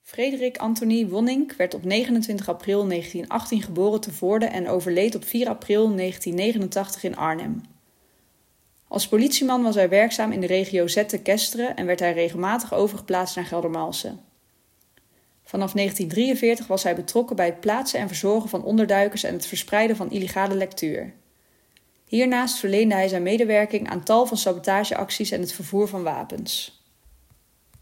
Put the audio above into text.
Frederik Anthony Wonnink werd op 29 april 1918 geboren te Voorde en overleed op 4 april 1989 in Arnhem. Als politieman was hij werkzaam in de regio Zetten-Kesteren en werd hij regelmatig overgeplaatst naar Geldermalsen. Vanaf 1943 was hij betrokken bij het plaatsen en verzorgen van onderduikers en het verspreiden van illegale lectuur. Hiernaast verleende hij zijn medewerking aan tal van sabotageacties en het vervoer van wapens.